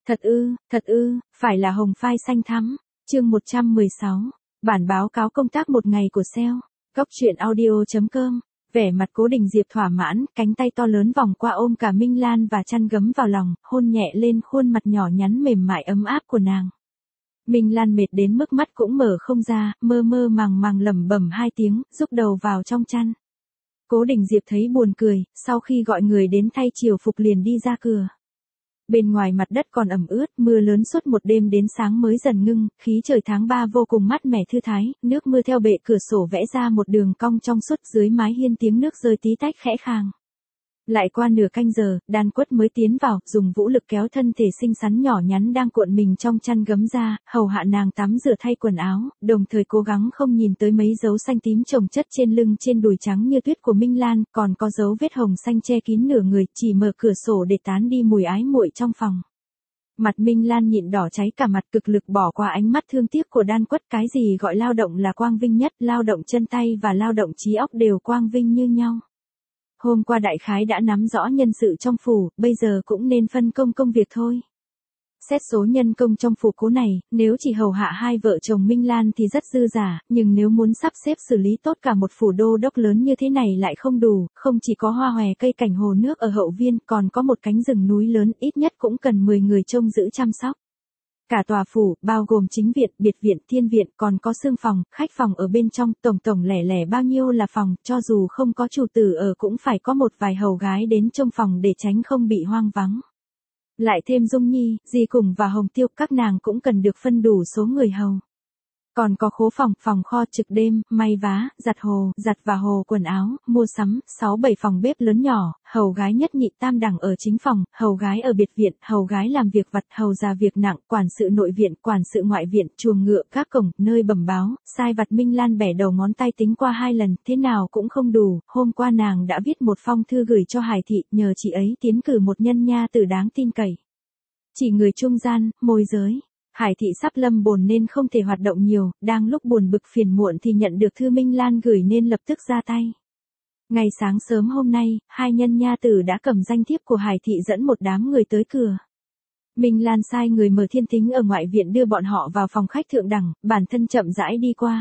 Thật ư, phải là hồng phai xanh thắm. Chương 116. Bản báo cáo công tác một ngày của SEO. Góc truyện audio.com. Vẻ mặt Cố Đình Diệp thỏa mãn, cánh tay to lớn vòng qua ôm cả Minh Lan và chăn gấm vào lòng, hôn nhẹ lên khuôn mặt nhỏ nhắn mềm mại ấm áp của nàng. Minh Lan mệt đến mức mắt cũng mở không ra, mơ mơ màng màng lẩm bẩm hai tiếng, rúc đầu vào trong chăn. Cố Đình Diệp thấy buồn cười, sau khi gọi người đến thay triều phục liền đi ra cửa. Bên ngoài mặt đất còn ẩm ướt, mưa lớn suốt một đêm đến sáng mới dần ngưng, khí trời tháng 3 vô cùng mát mẻ thư thái, nước mưa theo bệ cửa sổ vẽ ra một đường cong trong suốt, dưới mái hiên tiếng nước rơi tí tách khẽ khàng. Lại qua nửa canh giờ, Đan Quất mới tiến vào, dùng vũ lực kéo thân thể xinh xắn nhỏ nhắn đang cuộn mình trong chăn gấm ra, hầu hạ nàng tắm rửa thay quần áo, đồng thời cố gắng không nhìn tới mấy dấu xanh tím chồng chất trên lưng trên đùi trắng như tuyết của Minh Lan, còn có dấu vết hồng xanh che kín nửa người, chỉ mở cửa sổ để tán đi mùi ái muội trong phòng. Mặt Minh Lan nhịn đỏ cháy cả mặt, cực lực bỏ qua ánh mắt thương tiếc của Đan Quất. Cái gì gọi lao động là quang vinh nhất, lao động chân tay và lao động trí óc đều quang vinh như nhau. Hôm qua đại khái đã nắm rõ nhân sự trong phủ, bây giờ cũng nên phân công công việc thôi. Xét số nhân công trong phủ Cố này, nếu chỉ hầu hạ hai vợ chồng Minh Lan thì rất dư giả, nhưng nếu muốn sắp xếp xử lý tốt cả một phủ đô đốc lớn như thế này lại không đủ, không chỉ có hoa hòe cây cảnh hồ nước ở hậu viên, còn có một cánh rừng núi lớn, ít nhất cũng cần 10 người trông giữ chăm sóc. Cả tòa phủ, bao gồm chính viện, biệt viện, thiên viện, còn có xương phòng, khách phòng ở bên trong, tổng lẻ lẻ bao nhiêu là phòng, cho dù không có chủ tử ở cũng phải có một vài hầu gái đến trông phòng để tránh không bị hoang vắng. Lại thêm Dung Nhi, Di Cùng và Hồng Tiêu, các nàng cũng cần được phân đủ số người hầu. Còn có khố phòng, phòng kho, trực đêm, may vá, giặt và hồ quần áo, mua sắm, 6-7 phòng bếp lớn nhỏ, hầu gái nhất nhị tam đẳng ở chính phòng, hầu gái ở biệt viện, hầu gái làm việc vặt, hầu già việc nặng, quản sự nội viện, quản sự ngoại viện, chuồng ngựa, các cổng, nơi bẩm báo, sai vặt. Minh Lan bẻ đầu ngón tay tính qua 2 lần, thế nào cũng không đủ. Hôm qua nàng đã viết một phong thư gửi cho Hải Thị, nhờ chị ấy tiến cử một nhân nha tử đáng tin cậy. Chỉ người trung gian, môi giới. Hải Thị sắp lâm bồn nên không thể hoạt động nhiều, đang lúc buồn bực phiền muộn thì nhận được thư Minh Lan gửi nên lập tức ra tay. Ngày sáng sớm hôm nay, hai nhân nha tử đã cầm danh thiếp của Hải Thị dẫn một đám người tới cửa. Minh Lan sai người mở thiên thính ở ngoại viện đưa bọn họ vào phòng khách thượng đẳng, bản thân chậm rãi đi qua.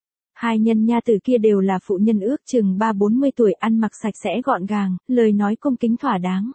Hai nhân nha tử kia đều là phụ nhân ước chừng 30-40 tuổi, ăn mặc sạch sẽ gọn gàng, lời nói cung kính thỏa đáng.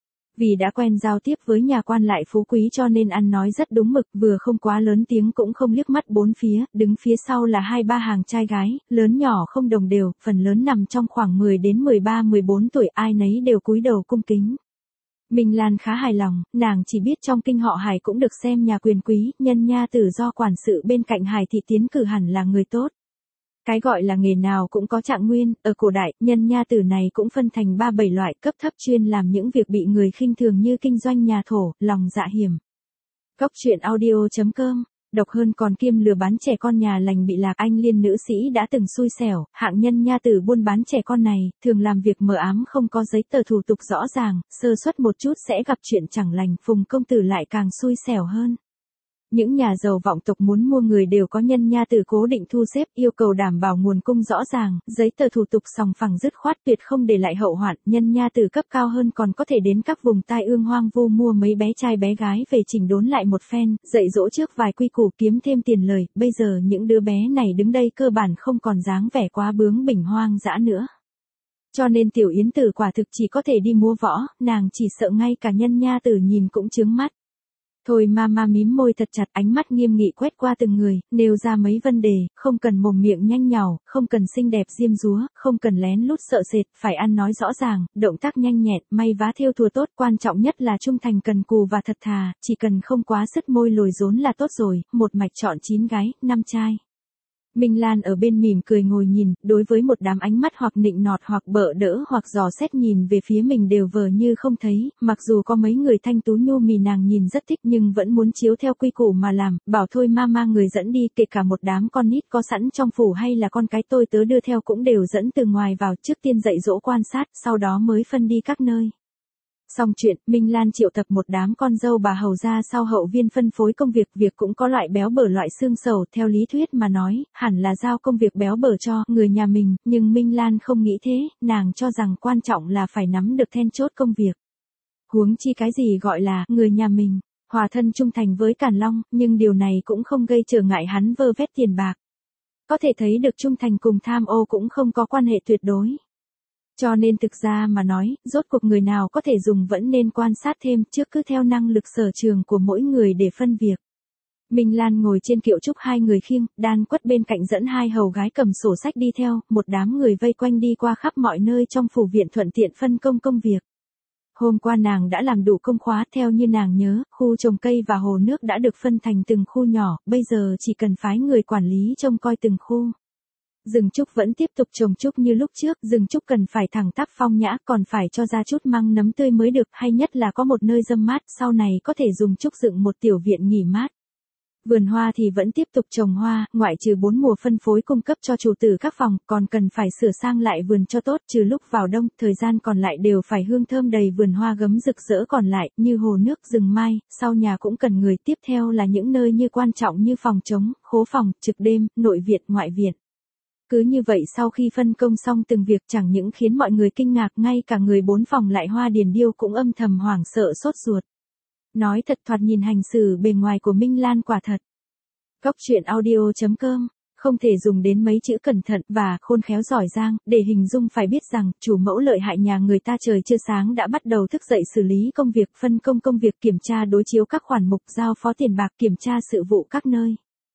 Vì đã quen giao tiếp với nhà quan lại phú quý cho nên ăn nói rất đúng mực, vừa không quá lớn tiếng cũng không liếc mắt bốn phía, đứng phía sau là 2-3 hàng trai gái, lớn nhỏ không đồng đều, phần lớn nằm trong khoảng 10 đến 13-14 tuổi, ai nấy đều cúi đầu cung kính. Minh Lan khá hài lòng, nàng chỉ biết trong kinh họ Hải cũng được xem nhà quyền quý, nhân nha tử do quản sự bên cạnh Hải Thị tiến cử hẳn là người tốt. Cái gọi là nghề nào cũng có trạng nguyên, ở cổ đại, nhân nha tử này cũng phân thành 3-7 loại, cấp thấp chuyên làm những việc bị người khinh thường như kinh doanh nhà thổ, lòng dạ hiểm. Góc truyện audio.com. Độc hơn còn kiêm lừa bán trẻ con nhà lành bị lạc. Anh Liên nữ sĩ đã từng xui xẻo, hạng nhân nha tử buôn bán trẻ con này, thường làm việc mờ ám không có giấy tờ thủ tục rõ ràng, sơ suất một chút sẽ gặp chuyện chẳng lành. Phùng công tử lại càng xui xẻo hơn. Những nhà giàu vọng tộc muốn mua người đều có nhân nha tử cố định thu xếp, yêu cầu đảm bảo nguồn cung rõ ràng, giấy tờ thủ tục sòng phẳng dứt khoát, tuyệt không để lại hậu hoạn. Nhân nha tử cấp cao hơn còn có thể đến các vùng tai ương hoang vu mua mấy bé trai bé gái về chỉnh đốn lại một phen, dạy dỗ trước vài quy củ kiếm thêm tiền lời. Bây giờ những đứa bé này đứng đây cơ bản không còn dáng vẻ quá bướng bỉnh hoang dã nữa. Cho nên Tiểu Yến Tử quả thực chỉ có thể đi múa võ, nàng chỉ sợ ngay cả nhân nha tử nhìn cũng chướng mắt. Thôi mama mím môi thật chặt, ánh mắt nghiêm nghị quét qua từng người, nêu ra mấy vấn đề, không cần mồm miệng nhanh nhảu, không cần xinh đẹp diêm dúa, không cần lén lút sợ sệt, phải ăn nói rõ ràng, động tác nhanh nhẹn, may vá thêu thùa tốt, quan trọng nhất là trung thành cần cù và thật thà, chỉ cần không quá sứt môi lồi rốn là tốt rồi, một mạch chọn 9 gái, 5 trai. Minh Lan ở bên mỉm cười ngồi nhìn, đối với một đám ánh mắt hoặc nịnh nọt hoặc bợ đỡ hoặc dò xét nhìn về phía mình đều vờ như không thấy, mặc dù có mấy người thanh tú nhu mì nàng nhìn rất thích nhưng vẫn muốn chiếu theo quy củ mà làm, bảo thôi mama người dẫn đi, kể cả một đám con nít có sẵn trong phủ hay là con cái tôi tớ đưa theo cũng đều dẫn từ ngoài vào, trước tiên dạy dỗ quan sát, sau đó mới phân đi các nơi. Xong chuyện, Minh Lan triệu tập một đám con dâu bà hầu ra sau hậu viên phân phối công việc, việc cũng có loại béo bở loại xương sầu, theo lý thuyết mà nói, hẳn là giao công việc béo bở cho người nhà mình, nhưng Minh Lan không nghĩ thế, nàng cho rằng quan trọng là phải nắm được then chốt công việc. Huống chi cái gì gọi là người nhà mình. hòa thân trung thành với Càn Long, nhưng điều này cũng không gây trở ngại hắn vơ vét tiền bạc. Có thể thấy được trung thành cùng tham ô cũng không có quan hệ tuyệt đối. Cho nên thực ra mà nói, rốt cuộc người nào có thể dùng vẫn nên quan sát thêm trước cứ theo năng lực sở trường của mỗi người để phân việc. Minh Lan ngồi trên kiệu trúc hai người khiêng, Đan Quất bên cạnh dẫn hai hầu gái cầm sổ sách đi theo, một đám người vây quanh đi qua khắp mọi nơi trong phủ viện thuận tiện phân công công việc. Hôm qua nàng đã làm đủ công khóa theo như nàng nhớ, khu trồng cây và hồ nước đã được phân thành từng khu nhỏ, bây giờ chỉ cần phái người quản lý trông coi từng khu. Rừng trúc vẫn tiếp tục trồng trúc như lúc trước, rừng trúc cần phải thẳng tắp phong nhã, còn phải cho ra chút măng nấm tươi mới được, hay nhất là có một nơi râm mát, sau này có thể dùng trúc dựng một tiểu viện nghỉ mát. Vườn hoa thì vẫn tiếp tục trồng hoa, ngoại trừ 4 mùa phân phối cung cấp cho chủ tử các phòng, còn cần phải sửa sang lại vườn cho tốt, trừ lúc vào đông, thời gian còn lại đều phải hương thơm đầy vườn hoa gấm rực rỡ còn lại, như hồ nước, rừng mai, sau nhà cũng cần người, tiếp theo là những nơi như quan trọng như phòng trống, khố phòng, trực đêm, nội viện, ngoại viện. Cứ như vậy sau khi phân công xong từng việc chẳng những khiến mọi người kinh ngạc, ngay cả người 4 phòng lại Hoa Điền Điêu cũng âm thầm hoảng sợ sốt ruột. Nói thật, thoạt nhìn hành xử bề ngoài của Minh Lan quả thật. Góc truyện audio.com không thể dùng đến mấy chữ cẩn thận và khôn khéo giỏi giang để hình dung, phải biết rằng chủ mẫu lợi hại nhà người ta trời chưa sáng đã bắt đầu thức dậy xử lý công việc, phân công công việc, kiểm tra đối chiếu các khoản mục, giao phó tiền bạc, kiểm tra sự vụ các nơi.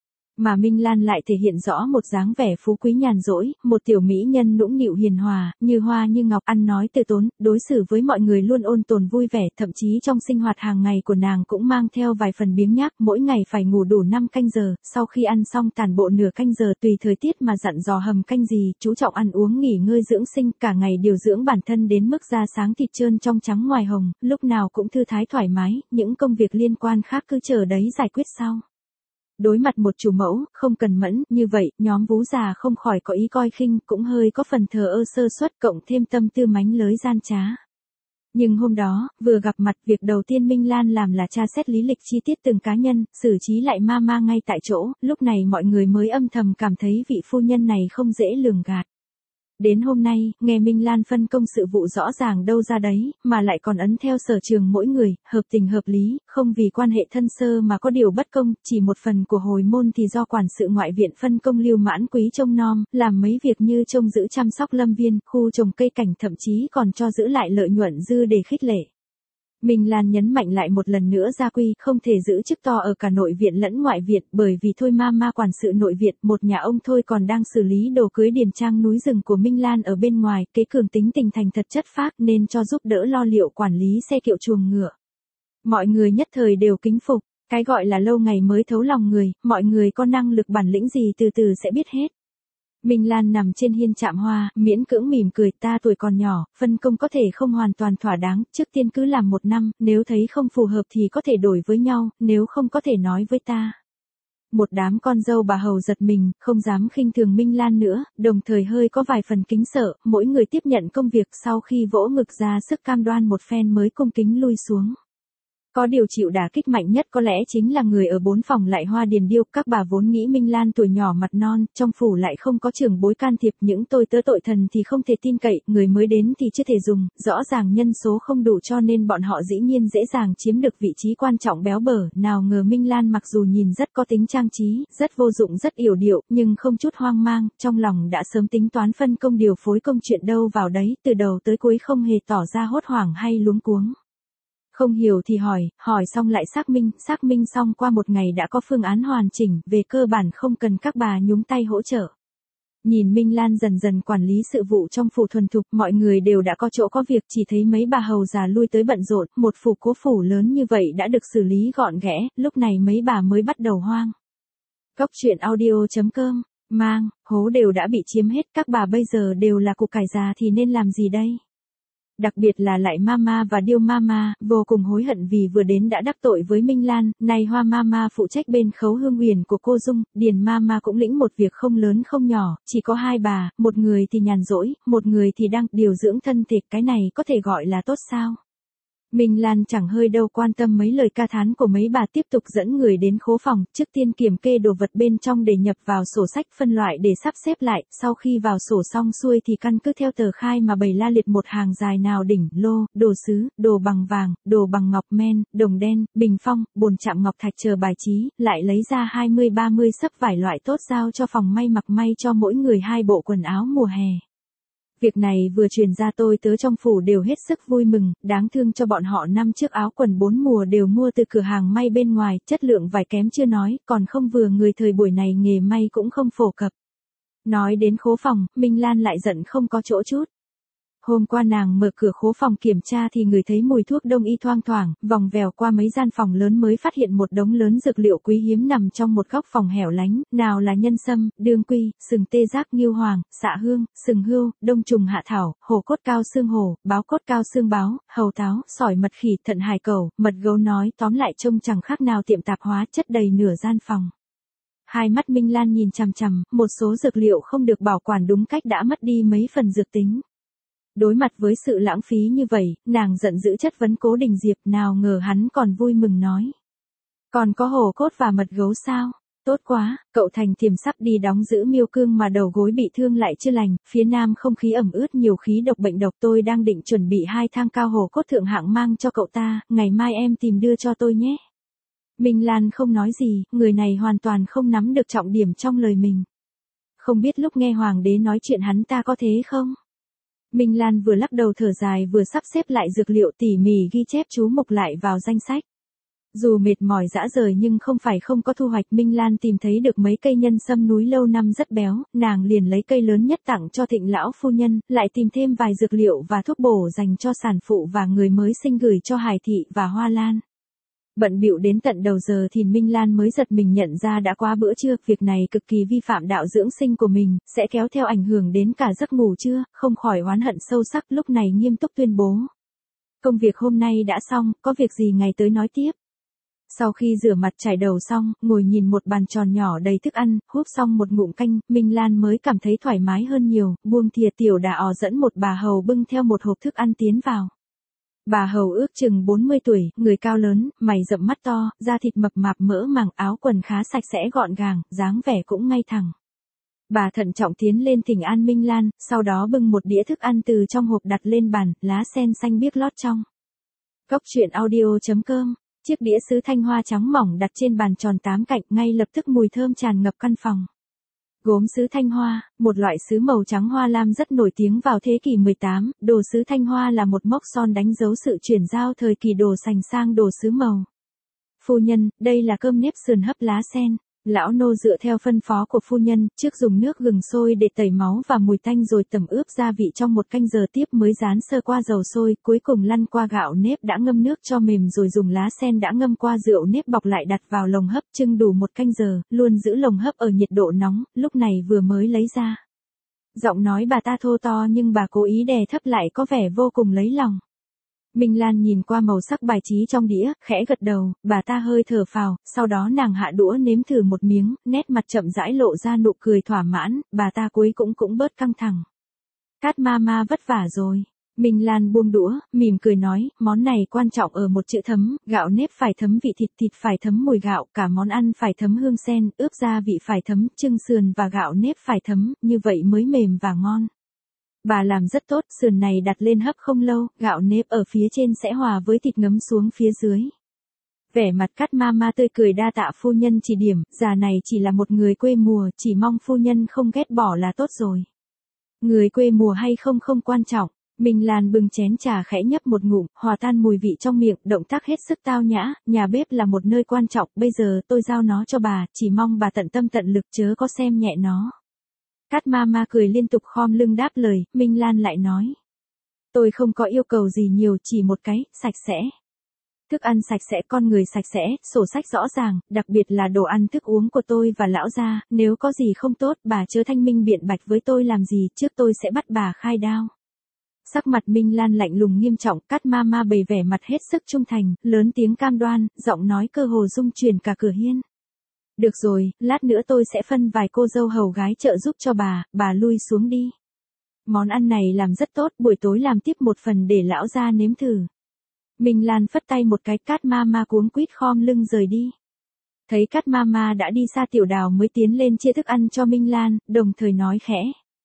Mà Minh Lan lại thể hiện rõ một dáng vẻ phú quý nhàn rỗi, một tiểu mỹ nhân nũng nịu hiền hòa, như hoa như ngọc, ăn nói từ tốn, đối xử với mọi người luôn ôn tồn vui vẻ, thậm chí trong sinh hoạt hàng ngày của nàng cũng mang theo vài phần biếng nhác, mỗi ngày phải ngủ đủ 5 canh giờ, sau khi ăn xong tản bộ nửa canh giờ tùy thời tiết mà dặn dò hầm canh gì, chú trọng ăn uống nghỉ ngơi dưỡng sinh, cả ngày điều dưỡng bản thân đến mức da sáng thịt trơn trong trắng ngoài hồng, lúc nào cũng thư thái thoải mái, những công việc liên quan khác cứ chờ đấy giải quyết sau. Đối mặt một chủ mẫu, không cần mẫn, như vậy, nhóm Vú già không khỏi có ý coi khinh, cũng hơi có phần thờ ơ sơ suất, cộng thêm tâm tư mánh lới gian trá. Nhưng hôm đó, vừa gặp mặt, việc đầu tiên Minh Lan làm là tra xét lý lịch chi tiết từng cá nhân, xử trí lại Mama ngay tại chỗ, lúc này mọi người mới âm thầm cảm thấy vị phu nhân này không dễ lường gạt. Đến hôm nay, nghe Minh Lan phân công sự vụ rõ ràng đâu ra đấy, mà lại còn ấn theo sở trường mỗi người, hợp tình hợp lý, không vì quan hệ thân sơ mà có điều bất công, chỉ một phần của hồi môn thì do quản sự ngoại viện phân công Lưu Mãn Quý trông nom, làm mấy việc như trông giữ chăm sóc lâm viên, khu trồng cây cảnh, thậm chí còn cho giữ lại lợi nhuận dư để khích lệ. Minh Lan nhấn mạnh lại một lần nữa gia quy, không thể giữ chức to ở cả nội viện lẫn ngoại viện, bởi vì thôi Mama quản sự nội viện, một nhà ông thôi còn đang xử lý đồ cưới điền trang núi rừng của Minh Lan ở bên ngoài, kế cường tính tình thành thật chất phác nên cho giúp đỡ lo liệu quản lý xe kiệu chuồng ngựa. Mọi người nhất thời đều kính phục, cái gọi là lâu ngày mới thấu lòng người, mọi người có năng lực bản lĩnh gì từ từ sẽ biết hết. Minh Lan nằm trên hiên chạm hoa, miễn cưỡng mỉm cười, ta tuổi còn nhỏ, phân công có thể không hoàn toàn thỏa đáng, trước tiên cứ làm 1 năm, nếu thấy không phù hợp thì có thể đổi với nhau, nếu không có thể nói với ta. Một đám con dâu bà hầu giật mình, không dám khinh thường Minh Lan nữa, đồng thời hơi có vài phần kính sợ, mỗi người tiếp nhận công việc sau khi vỗ ngực ra sức cam đoan một phen mới cung kính lui xuống. Có điều chịu đả kích mạnh nhất có lẽ chính là người ở 4 phòng lại Hoa Điền Điêu, các bà vốn nghĩ Minh Lan tuổi nhỏ mặt non, trong phủ lại không có trưởng bối can thiệp, những tôi tớ tội thần thì không thể tin cậy, người mới đến thì chưa thể dùng, rõ ràng nhân số không đủ cho nên bọn họ dĩ nhiên dễ dàng chiếm được vị trí quan trọng béo bở, nào ngờ Minh Lan mặc dù nhìn rất có tính trang trí, rất vô dụng rất yểu điệu, nhưng không chút hoang mang, trong lòng đã sớm tính toán phân công điều phối công chuyện đâu vào đấy, từ đầu tới cuối không hề tỏ ra hốt hoảng hay luống cuống. Không hiểu thì hỏi xong lại xác minh xong qua một ngày đã có phương án hoàn chỉnh, về cơ bản không cần các bà nhúng tay hỗ trợ. Nhìn Minh Lan dần dần quản lý sự vụ trong phủ thuần thục, mọi người đều đã có chỗ có việc, chỉ thấy mấy bà hầu già lui tới bận rộn, một phủ cố phủ lớn như vậy đã được xử lý gọn ghẽ, lúc này mấy bà mới bắt đầu hoang. Góc truyện audio.com, hố đều đã bị chiếm hết, các bà bây giờ đều là củ cải già thì nên làm gì đây? Đặc biệt là lại Mama và Điêu Mama, vô cùng hối hận vì vừa đến đã đắc tội với Minh Lan, nay Hoa Mama phụ trách bên khấu hương huyền của cô Dung, Điền Mama cũng lĩnh một việc không lớn không nhỏ, chỉ có 2 bà, một người thì nhàn rỗi, một người thì đang điều dưỡng thân thể, cái này có thể gọi là tốt sao? Minh Lan chẳng hơi đâu quan tâm mấy lời ca thán của mấy bà, tiếp tục dẫn người đến khố phòng, trước tiên kiểm kê đồ vật bên trong để nhập vào sổ sách phân loại để sắp xếp lại, sau khi vào sổ xong xuôi thì căn cứ theo tờ khai mà bày la liệt một hàng dài nào đỉnh, lô, đồ sứ, đồ bằng vàng, đồ bằng ngọc men, đồng đen, bình phong, bồn chạm ngọc thạch chờ bài trí, lại lấy ra 20-30 xấp vải loại tốt giao cho phòng may mặc may cho mỗi người 2 bộ quần áo mùa hè. Việc này vừa truyền ra tôi tớ trong phủ đều hết sức vui mừng, đáng thương cho bọn họ năm trước áo quần 4 mùa đều mua từ cửa hàng may bên ngoài, chất lượng vải kém chưa nói, còn không vừa người thời buổi này nghề may cũng không phổ cập. Nói đến khố phòng, Minh Lan lại giận không có chỗ chút. Hôm qua nàng mở cửa khố phòng kiểm tra thì ngửi thấy mùi thuốc đông y thoang thoảng, vòng vèo qua mấy gian phòng lớn mới phát hiện một đống lớn dược liệu quý hiếm nằm trong một góc phòng hẻo lánh, nào là nhân sâm, đương quy, sừng tê giác nghêu hoàng, xạ hương, sừng hươu, đông trùng hạ thảo, hổ cốt cao xương hổ, báo cốt cao xương báo, hầu táo, sỏi mật khỉ, thận hải cẩu, mật gấu, nói tóm lại trông chẳng khác nào tiệm tạp hóa chất đầy nửa gian phòng. Hai mắt Minh Lan nhìn chằm chằm, một số dược liệu không được bảo quản đúng cách đã mất đi mấy phần dược tính. Đối mặt với sự lãng phí như vậy, nàng giận dữ chất vấn Cố Đình Diệp, nào ngờ hắn còn vui mừng nói. Còn có hổ cốt và mật gấu sao? Tốt quá, cậu Thành Thiềm sắp đi đóng giữ Miêu Cương mà đầu gối bị thương lại chưa lành, phía nam không khí ẩm ướt nhiều khí độc bệnh độc, tôi đang định chuẩn bị 2 thang cao hổ cốt thượng hạng mang cho cậu ta, ngày mai em tìm đưa cho tôi nhé. Minh Lan không nói gì, người này hoàn toàn không nắm được trọng điểm trong lời mình. Không biết lúc nghe hoàng đế nói chuyện hắn ta có thế không? Minh Lan vừa lắc đầu thở dài vừa sắp xếp lại dược liệu tỉ mỉ ghi chép chú mục lại vào danh sách. Dù mệt mỏi dã rời nhưng không phải không có thu hoạch, Minh Lan tìm thấy được mấy cây nhân sâm núi lâu năm rất béo, nàng liền lấy cây lớn nhất tặng cho Thịnh lão phu nhân, lại tìm thêm vài dược liệu và thuốc bổ dành cho sản phụ và người mới sinh gửi cho Hải Thị và Hoa Lan. Bận bịu đến tận đầu giờ thì Minh Lan mới giật mình nhận ra đã quá bữa trưa, việc này cực kỳ vi phạm đạo dưỡng sinh của mình, sẽ kéo theo ảnh hưởng đến cả giấc ngủ trưa, không khỏi oán hận sâu sắc, lúc này nghiêm túc tuyên bố. Công việc hôm nay đã xong, có việc gì ngày tới nói tiếp. Sau khi rửa mặt chải đầu xong, ngồi nhìn một bàn tròn nhỏ đầy thức ăn, húp xong một ngụm canh, Minh Lan mới cảm thấy thoải mái hơn nhiều, buông thìa. Tiểu Đà Ò dẫn một bà hầu bưng theo một hộp thức ăn tiến vào. Bà hầu ước chừng 40 tuổi, người cao lớn, mày rậm mắt to, da thịt mập mạp mỡ màng, áo quần khá sạch sẽ gọn gàng, dáng vẻ cũng ngay thẳng. Bà thận trọng tiến lên thỉnh an Minh Lan, sau đó bưng một đĩa thức ăn từ trong hộp đặt lên bàn, lá sen xanh biếc lót trong. Cốc truyện audio.com. Chiếc đĩa sứ thanh hoa trắng mỏng đặt trên bàn tròn 8 cạnh, ngay lập tức mùi thơm tràn ngập căn phòng. Gốm sứ Thanh Hoa, một loại sứ màu trắng hoa lam rất nổi tiếng vào thế kỷ 18, đồ sứ Thanh Hoa là một mốc son đánh dấu sự chuyển giao thời kỳ đồ sành sang đồ sứ màu. Phu nhân, đây là cơm nếp sườn hấp lá sen. Lão nô dựa theo phân phó của phu nhân, trước dùng nước gừng sôi để tẩy máu và mùi tanh rồi tẩm ướp gia vị trong 1 canh giờ tiếp mới rán sơ qua dầu sôi, cuối cùng lăn qua gạo nếp đã ngâm nước cho mềm rồi dùng lá sen đã ngâm qua rượu nếp bọc lại đặt vào lồng hấp trưng đủ 1 canh giờ, luôn giữ lồng hấp ở nhiệt độ nóng, lúc này vừa mới lấy ra. Giọng nói bà ta thô to nhưng bà cố ý đè thấp lại có vẻ vô cùng lấy lòng. Minh Lan nhìn qua màu sắc bài trí trong đĩa, khẽ gật đầu, bà ta hơi thở phào, sau đó nàng hạ đũa nếm thử một miếng, nét mặt chậm rãi lộ ra nụ cười thỏa mãn, bà ta cuối cũng bớt căng thẳng. Cát Mama vất vả rồi. Minh Lan buông đũa, mỉm cười nói, món này quan trọng ở một chữ thấm, gạo nếp phải thấm vị thịt, thịt phải thấm mùi gạo, cả món ăn phải thấm hương sen, ướp gia vị phải thấm, trưng sườn và gạo nếp phải thấm, như vậy mới mềm và ngon. Bà làm rất tốt, sườn này đặt lên hấp không lâu, gạo nếp ở phía trên sẽ hòa với thịt ngấm xuống phía dưới. Vẻ mặt Cát Mama tươi cười đa tạ phu nhân chỉ điểm, già này chỉ là một người quê mùa, chỉ mong phu nhân không ghét bỏ là tốt rồi. Người quê mùa hay không không quan trọng. Minh Lan bưng chén trà khẽ nhấp một ngụm, hòa tan mùi vị trong miệng, động tác hết sức tao nhã, nhà bếp là một nơi quan trọng, bây giờ tôi giao nó cho bà, chỉ mong bà tận tâm tận lực chớ có xem nhẹ nó. Cát Mama cười liên tục khom lưng đáp lời, Minh Lan lại nói. Tôi không có yêu cầu gì nhiều, chỉ một cái, sạch sẽ. Thức ăn sạch sẽ, con người sạch sẽ, sổ sách rõ ràng, đặc biệt là đồ ăn thức uống của tôi và lão gia, nếu có gì không tốt, bà chớ thanh minh biện bạch với tôi làm gì, trước tôi sẽ bắt bà khai đao. Sắc mặt Minh Lan lạnh lùng nghiêm trọng, Cát Mama bày vẻ mặt hết sức trung thành, lớn tiếng cam đoan, giọng nói cơ hồ rung chuyển cả cửa hiên. Được rồi, lát nữa tôi sẽ phân vài cô dâu hầu gái trợ giúp cho bà lui xuống đi. Món ăn này làm rất tốt, buổi tối làm tiếp một phần để lão gia nếm thử. Minh Lan phất tay một cái, Cát Mama cuống quýt khom lưng rời đi. Thấy Cát Mama đã đi xa, Tiểu Đào mới tiến lên chia thức ăn cho Minh Lan, đồng thời nói khẽ.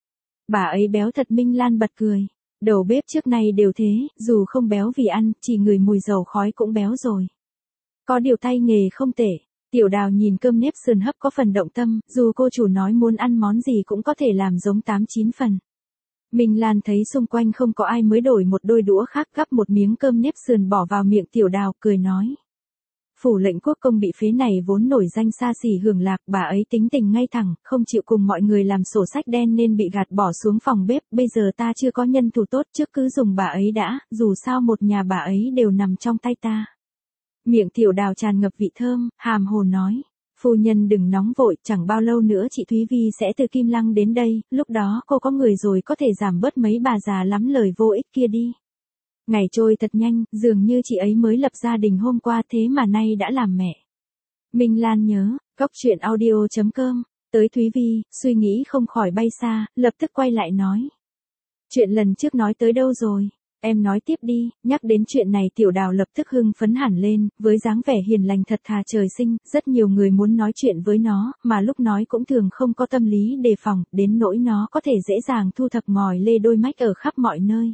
Bà ấy béo thật. Minh Lan bật cười. Đầu bếp trước nay đều thế, dù không béo vì ăn, chỉ ngửi mùi dầu khói cũng béo rồi. Có điều tay nghề không tệ. Tiểu Đào nhìn cơm nếp sườn hấp có phần động tâm, dù cô chủ nói muốn ăn món gì cũng có thể làm giống 8-9 phần. Minh Lan thấy xung quanh không có ai mới đổi một đôi đũa khác, gắp một miếng cơm nếp sườn bỏ vào miệng Tiểu Đào, cười nói. Phủ lệnh quốc công bị phế này vốn nổi danh xa xỉ hưởng lạc, bà ấy tính tình ngay thẳng, không chịu cùng mọi người làm sổ sách đen nên bị gạt bỏ xuống phòng bếp, bây giờ ta chưa có nhân thủ tốt, trước cứ dùng bà ấy đã, dù sao một nhà bà ấy đều nằm trong tay ta. Miệng Tiểu Đào tràn ngập vị thơm, hàm hồ nói. Phu nhân đừng nóng vội, chẳng bao lâu nữa chị Thúy Vi sẽ từ Kim Lăng đến đây, lúc đó cô có người rồi có thể giảm bớt mấy bà già lắm lời vô ích kia đi. Ngày trôi thật nhanh, dường như chị ấy mới lập gia đình hôm qua thế mà nay đã làm mẹ. Minh Lan nhớ, Cóc Truyện Audio.com, tới Thúy Vi, suy nghĩ không khỏi bay xa, lập tức quay lại nói. Chuyện lần trước nói tới đâu rồi? Em nói tiếp đi. Nhắc đến chuyện này Tiểu Đào lập tức hưng phấn hẳn lên, với dáng vẻ hiền lành thật thà trời sinh, rất nhiều người muốn nói chuyện với nó, mà lúc nói cũng thường không có tâm lý đề phòng, đến nỗi nó có thể dễ dàng thu thập ngòi lê đôi mách ở khắp mọi nơi.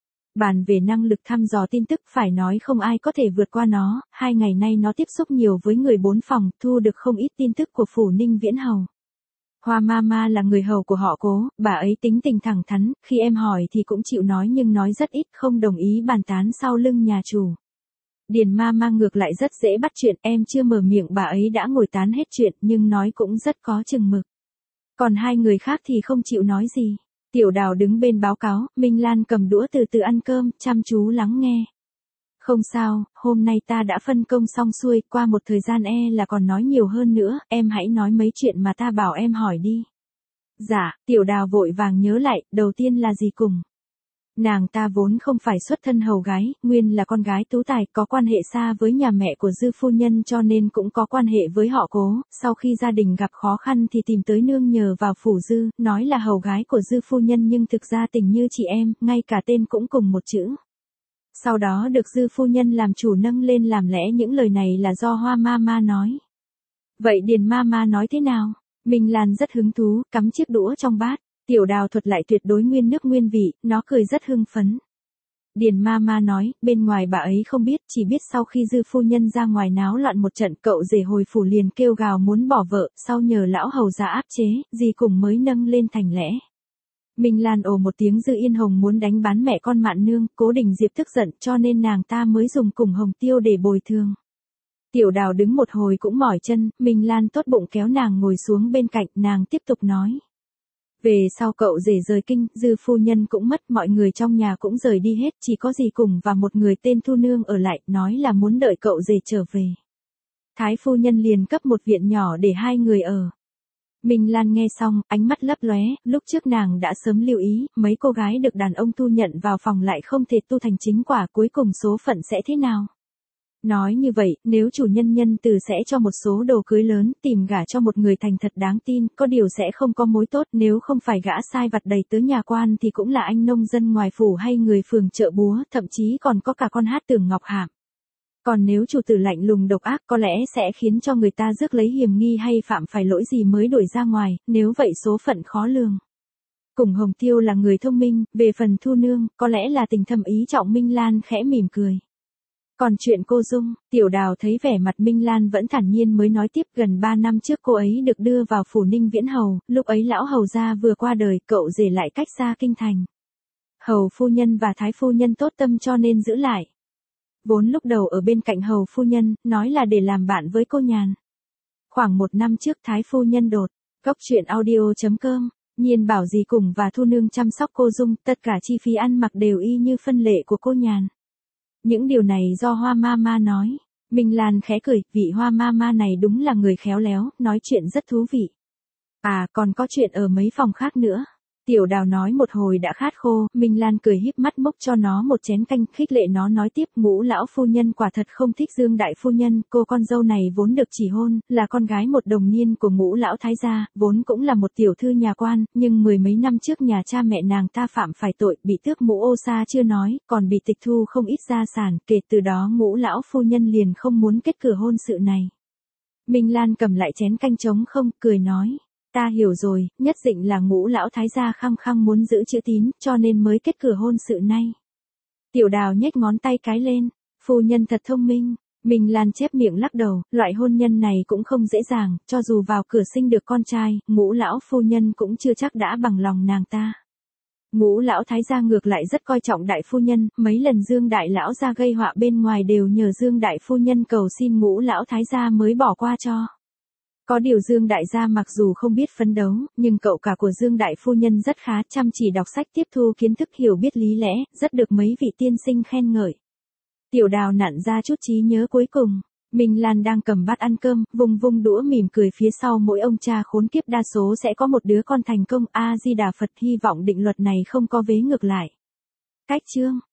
Bàn về năng lực thăm dò tin tức phải nói không ai có thể vượt qua nó, 2 ngày nay nó tiếp xúc nhiều với người 4 phòng, thu được không ít tin tức của phủ Ninh Viễn Hầu. Hoa Mama là người hầu của họ Cố, bà ấy tính tình thẳng thắn, khi em hỏi thì cũng chịu nói nhưng nói rất ít, không đồng ý bàn tán sau lưng nhà chủ. Điền Mama ngược lại rất dễ bắt chuyện, em chưa mở miệng bà ấy đã ngồi tán hết chuyện nhưng nói cũng rất có chừng mực. Còn 2 người khác thì không chịu nói gì. Tiểu Đào đứng bên báo cáo, Minh Lan cầm đũa từ từ ăn cơm, chăm chú lắng nghe. Không sao, hôm nay ta đã phân công xong xuôi, qua một thời gian là còn nói nhiều hơn nữa, em hãy nói mấy chuyện mà ta bảo em hỏi đi. Dạ, Tiểu Đào vội vàng nhớ lại, đầu tiên là gì cùng. Nàng ta vốn không phải xuất thân hầu gái, nguyên là con gái tú tài, có quan hệ xa với nhà mẹ của Dư phu nhân cho nên cũng có quan hệ với họ Cố, sau khi gia đình gặp khó khăn thì tìm tới nương nhờ vào phủ Dư, nói là hầu gái của Dư phu nhân nhưng thực ra tình như chị em, ngay cả tên cũng cùng một chữ. Sau đó được Dư phu nhân làm chủ nâng lên, làm lẽ những lời này là do Hoa Mama nói. Vậy Điền Mama nói thế nào? Minh Lan rất hứng thú, cắm chiếc đũa trong bát. Tiểu Đào thuật lại tuyệt đối nguyên nước nguyên vị, nó cười rất hưng phấn. Điền Mama nói, bên ngoài bà ấy không biết, chỉ biết sau khi Dư phu nhân ra ngoài náo loạn một trận, cậu rể hồi phủ liền kêu gào muốn bỏ vợ, sau nhờ lão hầu ra áp chế, gì cùng mới nâng lên thành lẽ. Minh Lan ồ một tiếng, Dư Yên Hồng muốn đánh bán mẹ con Mạn Nương, Cố Đình Diệp tức giận cho nên nàng ta mới dùng cùng Hồng Tiêu để bồi thường. Tiểu Đào đứng một hồi cũng mỏi chân, Minh Lan tốt bụng kéo nàng ngồi xuống bên cạnh, nàng tiếp tục nói. Về sau cậu rể rời kinh, Dư phu nhân cũng mất, mọi người trong nhà cũng rời đi hết, chỉ có dì cùng và một người tên Thu Nương ở lại, nói là muốn đợi cậu rể trở về. Thái phu nhân liền cấp một viện nhỏ để 2 người ở. Minh Lan nghe xong, ánh mắt lấp lóe, lúc trước nàng đã sớm lưu ý, mấy cô gái được đàn ông thu nhận vào phòng lại không thể tu thành chính quả, cuối cùng số phận sẽ thế nào? Nói như vậy, nếu chủ nhân từ sẽ cho một số đồ cưới lớn, tìm gả cho một người thành thật đáng tin, có điều sẽ không có mối tốt, nếu không phải gã sai vặt đầy tớ nhà quan thì cũng là anh nông dân ngoài phủ hay người phường chợ búa, thậm chí còn có cả con hát Tưởng Ngọc Hạm. Còn nếu chủ tử lạnh lùng độc ác có lẽ sẽ khiến cho người ta rước lấy hiềm nghi hay phạm phải lỗi gì mới đuổi ra ngoài, nếu vậy số phận khó lường. Cùng Hồng Tiêu là người thông minh, về phần Thu Nương, có lẽ là tình thâm ý trọng. Minh Lan khẽ mỉm cười. Còn chuyện cô Dung, Tiểu Đào thấy vẻ mặt Minh Lan vẫn thản nhiên mới nói tiếp, gần 3 năm trước cô ấy được đưa vào phủ Ninh Viễn Hầu, lúc ấy lão hầu gia vừa qua đời, cậu rể lại cách xa kinh thành. Hầu phu nhân và thái phu nhân tốt tâm cho nên giữ lại. Vốn lúc đầu ở bên cạnh hầu phu nhân, nói là để làm bạn với cô nhàn. Khoảng 1 năm trước thái phu nhân đột, Cóc Truyện Audio.com, Nhiên bảo dì cùng và Thu Nương chăm sóc cô Dung, tất cả chi phí ăn mặc đều y như phân lệ của cô nhàn. Những điều này do Hoa Mama nói. Minh Lan khẽ cười, vị Hoa Mama này đúng là người khéo léo, nói chuyện rất thú vị. À, còn có chuyện ở mấy phòng khác nữa. Tiểu Đào nói một hồi đã khát khô, Minh Lan cười híp mắt mốc cho nó một chén canh, khích lệ nó nói tiếp, Ngũ lão phu nhân quả thật không thích Dương đại phu nhân, cô con dâu này vốn được chỉ hôn, là con gái một đồng niên của Ngũ lão thái gia, vốn cũng là một tiểu thư nhà quan, nhưng mười mấy năm trước nhà cha mẹ nàng ta phạm phải tội, bị tước mũ ô sa chưa nói, còn bị tịch thu không ít gia sản, kể từ đó Ngũ lão phu nhân liền không muốn kết cửa hôn sự này. Minh Lan cầm lại chén canh trống không, cười nói. Ta hiểu rồi, nhất định là Ngũ lão thái gia khăng khăng muốn giữ chữ tín, cho nên mới kết cửa hôn sự này. Tiểu Đào nhếch ngón tay cái lên, phu nhân thật thông minh. Minh Lan chép miệng lắc đầu, loại hôn nhân này cũng không dễ dàng, cho dù vào cửa sinh được con trai, Ngũ lão phu nhân cũng chưa chắc đã bằng lòng nàng ta. Ngũ lão thái gia ngược lại rất coi trọng đại phu nhân, mấy lần Dương đại lão gia gây họa bên ngoài đều nhờ Dương đại phu nhân cầu xin Ngũ lão thái gia mới bỏ qua cho. Có điều Dương đại gia mặc dù không biết phấn đấu, nhưng cậu cả của Dương đại phu nhân rất khá, chăm chỉ đọc sách tiếp thu kiến thức, hiểu biết lý lẽ, rất được mấy vị tiên sinh khen ngợi. Tiểu Đào nặn ra chút trí nhớ cuối cùng. Minh Lan đang cầm bát ăn cơm, vùng vung đũa mỉm cười, phía sau mỗi ông cha khốn kiếp đa số sẽ có một đứa con thành công, A Di Đà Phật, hy vọng định luật này không có vế ngược lại. Cách chương